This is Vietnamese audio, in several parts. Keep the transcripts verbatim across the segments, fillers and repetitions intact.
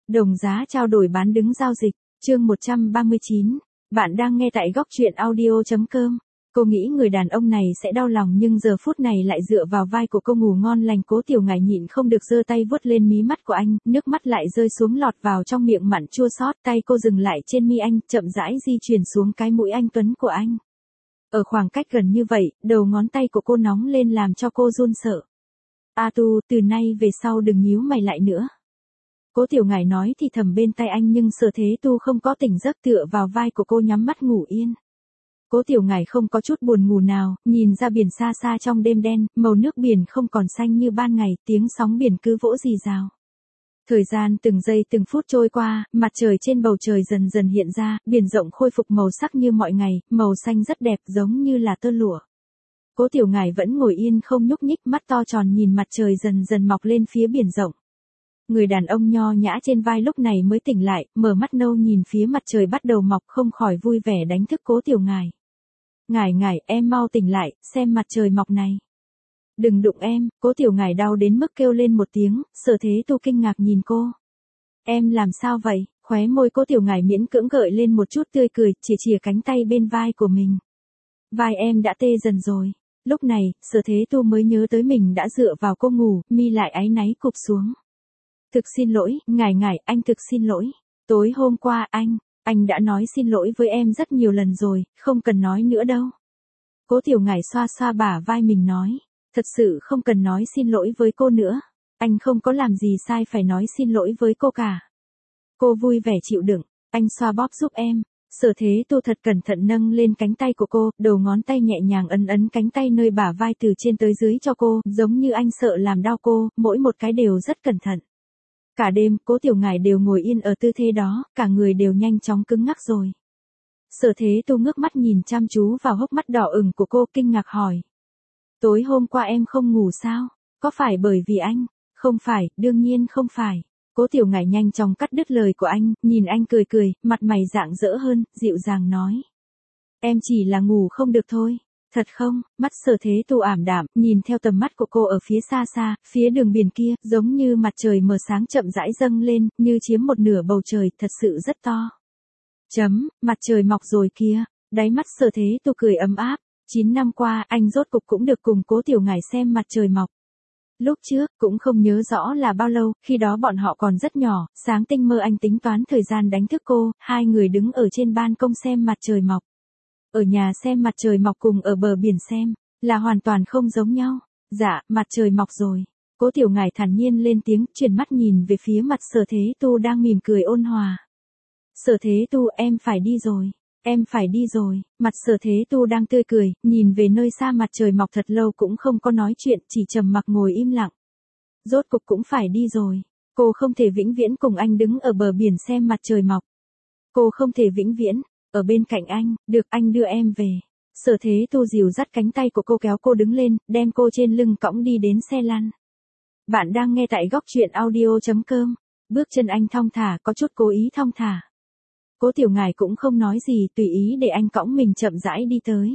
Đồng giá trao đổi bán đứng giao dịch, chương một trăm ba mươi chín. Bạn đang nghe tại góc truyện audio chấm com. Cô nghĩ người đàn ông này sẽ đau lòng nhưng giờ phút này lại dựa vào vai của cô ngủ ngon lành. Cố Tiểu Ngải nhịn không được giơ tay vuốt lên mí mắt của anh, nước mắt lại rơi xuống lọt vào trong miệng mặn chua xót. Tay cô dừng lại trên mi anh, chậm rãi di chuyển xuống cái mũi anh tuấn của anh. Ở khoảng cách gần như vậy, đầu ngón tay của cô nóng lên làm cho cô run sợ. A Tu, từ nay về sau đừng nhíu mày lại nữa. Cố Tiểu Ngải nói thì thầm bên tai anh nhưng Sở Thế Tu không có tỉnh giấc tựa vào vai của cô nhắm mắt ngủ yên. Cố Tiểu Ngải không có chút buồn ngủ nào, nhìn ra biển xa xa trong đêm đen, màu nước biển không còn xanh như ban ngày, tiếng sóng biển cứ vỗ rì rào. Thời gian từng giây từng phút trôi qua, mặt trời trên bầu trời dần dần hiện ra, biển rộng khôi phục màu sắc như mọi ngày, màu xanh rất đẹp giống như là tơ lụa. Cố Tiểu Ngải vẫn ngồi yên không nhúc nhích, mắt to tròn nhìn mặt trời dần dần mọc lên phía biển rộng. Người đàn ông nho nhã trên vai lúc này mới tỉnh lại, mở mắt nâu nhìn phía mặt trời bắt đầu mọc không khỏi vui vẻ đánh thức Cố Tiểu Ngải. Ngải Ngải, em mau tỉnh lại, xem mặt trời mọc này. Đừng đụng em, Cố Tiểu Ngải đau đến mức kêu lên một tiếng, Sở Thế Tu kinh ngạc nhìn cô. Em làm sao vậy? Khóe môi Cố Tiểu Ngải miễn cưỡng gợi lên một chút tươi cười, chỉ chìa cánh tay bên vai của mình. Vai em đã tê dần rồi. Lúc này, Sở Thế Tu mới nhớ tới mình đã dựa vào cô ngủ, mi lại áy náy cụp xuống. Thực xin lỗi, Ngải Ngải, anh thực xin lỗi. Tối hôm qua anh, anh đã nói xin lỗi với em rất nhiều lần rồi, không cần nói nữa đâu. Cố Tiểu Ngải xoa xoa bả vai mình nói, thật sự không cần nói xin lỗi với cô nữa. Anh không có làm gì sai phải nói xin lỗi với cô cả. Cô vui vẻ chịu đựng, anh xoa bóp giúp em. Sở Thế Tu thật cẩn thận nâng lên cánh tay của cô, đầu ngón tay nhẹ nhàng ấn ấn cánh tay nơi bả vai từ trên tới dưới cho cô, giống như anh sợ làm đau cô, mỗi một cái đều rất cẩn thận. Cả đêm, Cố Tiểu Ngải đều ngồi yên ở tư thế đó, cả người đều nhanh chóng cứng ngắc rồi. Sở Thế Tu ngước mắt nhìn chăm chú vào hốc mắt đỏ ửng của cô, kinh ngạc hỏi. Tối hôm qua em không ngủ sao? Có phải bởi vì anh? Không phải, đương nhiên không phải. Cố Tiểu Ngải nhanh chóng cắt đứt lời của anh, nhìn anh cười cười, mặt mày rạng rỡ hơn, dịu dàng nói. Em chỉ là ngủ không được thôi. Thật không? Mắt Sở Thế Tu ảm đạm, nhìn theo tầm mắt của cô ở phía xa xa, phía đường biển kia, giống như mặt trời mờ sáng chậm rãi dâng lên, như chiếm một nửa bầu trời, thật sự rất to. Chấm, mặt trời mọc rồi kia. Đáy mắt Sở Thế Tu cười ấm áp. Chín năm qua, anh rốt cục cũng được cùng Cố Tiểu Ngải xem mặt trời mọc. Lúc trước, cũng không nhớ rõ là bao lâu, khi đó bọn họ còn rất nhỏ, sáng tinh mơ anh tính toán thời gian đánh thức cô, hai người đứng ở trên ban công xem mặt trời mọc. Ở nhà xem mặt trời mọc cùng ở bờ biển xem, là hoàn toàn không giống nhau. Dạ, mặt trời mọc rồi. Cố Tiểu Ngải thản nhiên lên tiếng, chuyển mắt nhìn về phía mặt Sở Thế Tu đang mỉm cười ôn hòa. Sở Thế Tu, em phải đi rồi. Em phải đi rồi. Mặt Sở Thế Tu đang tươi cười, nhìn về nơi xa mặt trời mọc thật lâu cũng không có nói chuyện, chỉ trầm mặc ngồi im lặng. Rốt cục cũng phải đi rồi. Cô không thể vĩnh viễn cùng anh đứng ở bờ biển xem mặt trời mọc. Cô không thể vĩnh viễn ở bên cạnh anh, được anh đưa em về. Sở Thế Tu dìu dắt cánh tay của cô kéo cô đứng lên, đem cô trên lưng cõng đi đến xe lăn. Bạn đang nghe tại góc truyện audio chấm com. Bước chân anh thong thả, có chút cố ý thong thả. Cố Tiểu Ngải cũng không nói gì, tùy ý để anh cõng mình chậm rãi đi tới.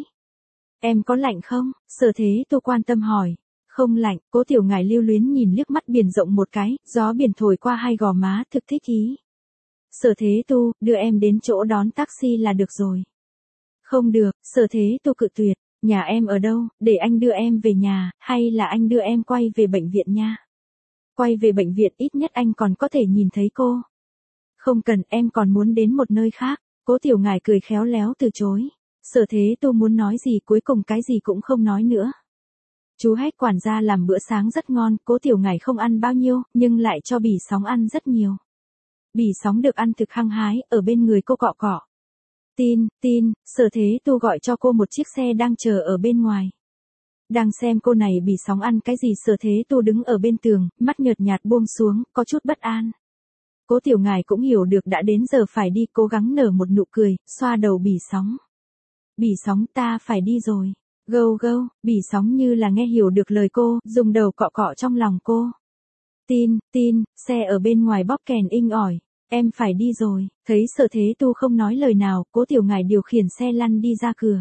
Em có lạnh không? Sở Thế Tu quan tâm hỏi. Không lạnh, Cố Tiểu Ngải lưu luyến nhìn liếc mắt biển rộng một cái, gió biển thổi qua hai gò má, thực thích ý. Sở Thế Tu, đưa em đến chỗ đón taxi là được rồi. Không được, Sở Thế Tu cự tuyệt, nhà em ở đâu, để anh đưa em về nhà, hay là anh đưa em quay về bệnh viện nha. Quay về bệnh viện ít nhất anh còn có thể nhìn thấy cô. Không cần, em còn muốn đến một nơi khác. Cố Tiểu Ngải cười khéo léo từ chối. Sở Thế Tu muốn nói gì cuối cùng cái gì cũng không nói nữa. Chú Hách quản gia làm bữa sáng rất ngon, Cố Tiểu Ngải không ăn bao nhiêu, nhưng lại cho Bỉ Sóng ăn rất nhiều. Bỉ Sóng được ăn thực hăng hái, ở bên người cô cọ cọ. Tin, tin, Sở Thế Tu gọi cho cô một chiếc xe đang chờ ở bên ngoài. Đang xem cô này Bỉ Sóng ăn cái gì, Sở Thế Tu đứng ở bên tường, mắt nhợt nhạt buông xuống, có chút bất an. Cố Tiểu Ngải cũng hiểu được đã đến giờ phải đi, cố gắng nở một nụ cười, xoa đầu Bỉ Sóng. Bỉ Sóng, ta phải đi rồi. Gâu gâu, Bỉ Sóng như là nghe hiểu được lời cô, dùng đầu cọ cọ trong lòng cô. Tin, tin, xe ở bên ngoài bóp kèn inh ỏi. Em phải đi rồi. Thấy Sở Thế Tu không nói lời nào, Cố Tiểu Ngải điều khiển xe lăn đi ra cửa.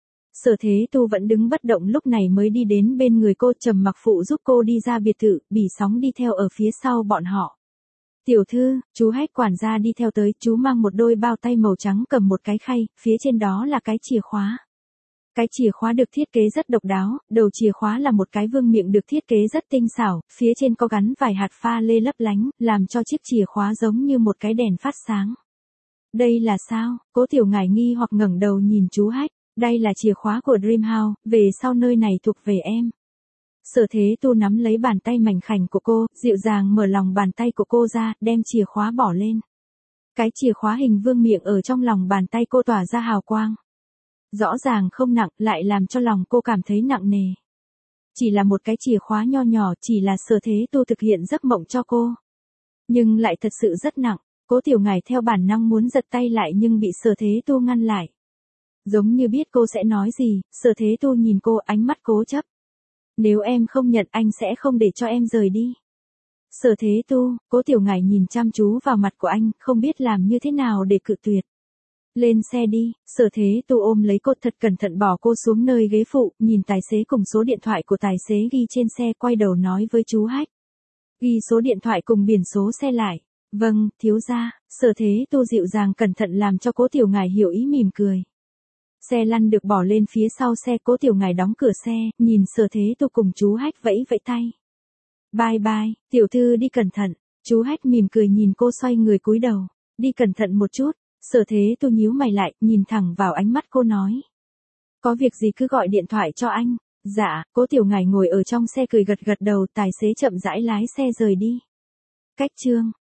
Sở Thế Tu vẫn đứng bất động, lúc này mới đi đến bên người cô, trầm mặc phụ giúp cô đi ra biệt thự, Bỉ Sóng đi theo ở phía sau bọn họ. Tiểu thư, chú Hách quản gia đi theo tới, chú mang một đôi bao tay màu trắng cầm một cái khay, phía trên đó là cái chìa khóa. Cái chìa khóa được thiết kế rất độc đáo, đầu chìa khóa là một cái vương miệng được thiết kế rất tinh xảo, phía trên có gắn vài hạt pha lê lấp lánh, làm cho chiếc chìa khóa giống như một cái đèn phát sáng. Đây là sao? Cố Tiểu Ngải nghi hoặc ngẩng đầu nhìn chú Hách, đây là chìa khóa của Dream House, về sau nơi này thuộc về em. Sở Thế Tu nắm lấy bàn tay mảnh khảnh của cô, dịu dàng mở lòng bàn tay của cô ra, đem chìa khóa bỏ lên. Cái chìa khóa hình vương miệng ở trong lòng bàn tay cô tỏa ra hào quang. Rõ ràng không nặng, lại làm cho lòng cô cảm thấy nặng nề. Chỉ là một cái chìa khóa nho nhỏ, chỉ là Sở Thế Tu thực hiện giấc mộng cho cô. Nhưng lại thật sự rất nặng, Cố Tiểu Ngải theo bản năng muốn giật tay lại nhưng bị Sở Thế Tu ngăn lại. Giống như biết cô sẽ nói gì, Sở Thế Tu nhìn cô, ánh mắt cố chấp. Nếu em không nhận anh sẽ không để cho em rời đi. Sở Thế Tu, Cố Tiểu Ngải nhìn chăm chú vào mặt của anh, không biết làm như thế nào để cự tuyệt. Lên xe đi, Sở Thế Tu ôm lấy cô thật cẩn thận bỏ cô xuống nơi ghế phụ, nhìn tài xế cùng số điện thoại của tài xế ghi trên xe, quay đầu nói với chú Hách. Ghi số điện thoại cùng biển số xe lại. Vâng, thiếu gia. Sở Thế Tu dịu dàng cẩn thận làm cho Cố Tiểu Ngải hiểu ý, mỉm cười. Xe lăn được bỏ lên phía sau xe, Cố Tiểu Ngải đóng cửa xe, nhìn Sở Thế Tu cùng chú Hách vẫy vẫy tay. Bye bye, tiểu thư đi cẩn thận. Chú Hách mỉm cười nhìn cô xoay người cúi đầu. Đi cẩn thận một chút. Sở Thế Tu nhíu mày lại, nhìn thẳng vào ánh mắt cô nói. Có việc gì cứ gọi điện thoại cho anh. Dạ, Cố Tiểu Ngải ngồi ở trong xe cười gật gật đầu, tài xế chậm rãi lái xe rời đi. Cách chương